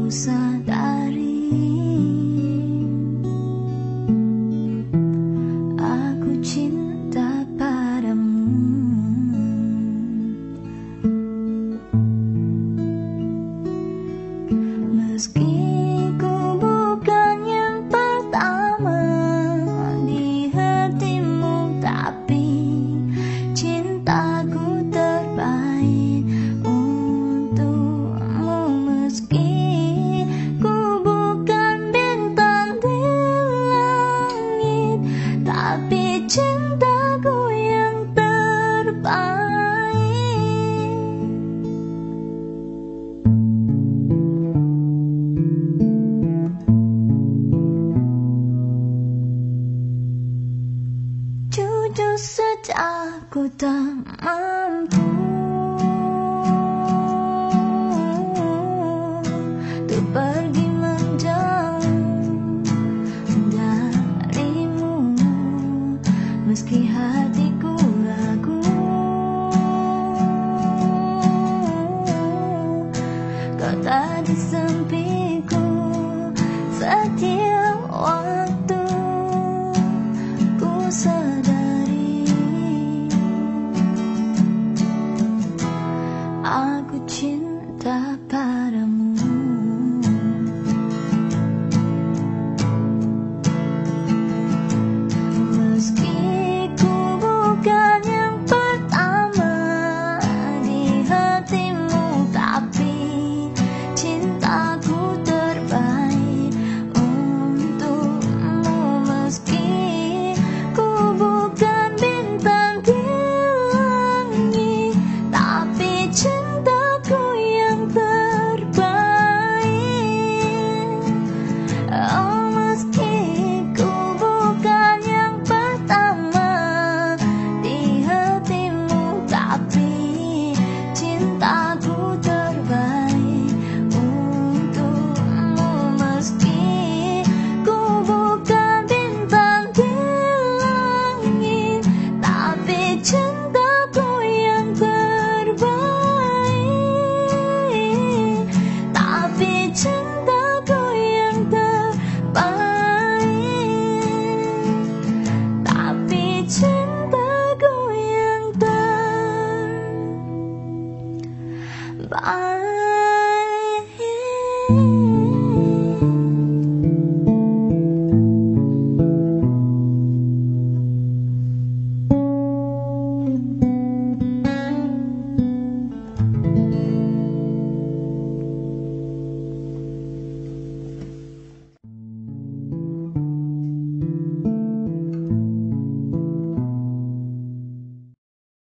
sadari aku cinta padamu, meski ku bukan yang pertama di hatimu, tapi cintaku terbaik untukmu. Meski ku bukan bintang di langit, tapi cintaku yang terbaik. Jujur saja aku tak mampu untuk pergi menjauh darimu, meski hatiku ragu. Kau tak di sampingku setiap waktu, ku sadari aku cinta padamu. Meski ku bukan yang pertama di hatimu, tapi cintaku terbaik untukmu. Meski ku bukan bintang di langit, tapi cintaku yang terbaik. Oh, meski ku bukan yang pertama di hatimu, tapi cintaku terbaik untukmu. Meski ku bukan bintang di langit, tapi cintaku yang terbaik. Tapi cintaku yang terbaik. Tapi cintaku yang terbaik.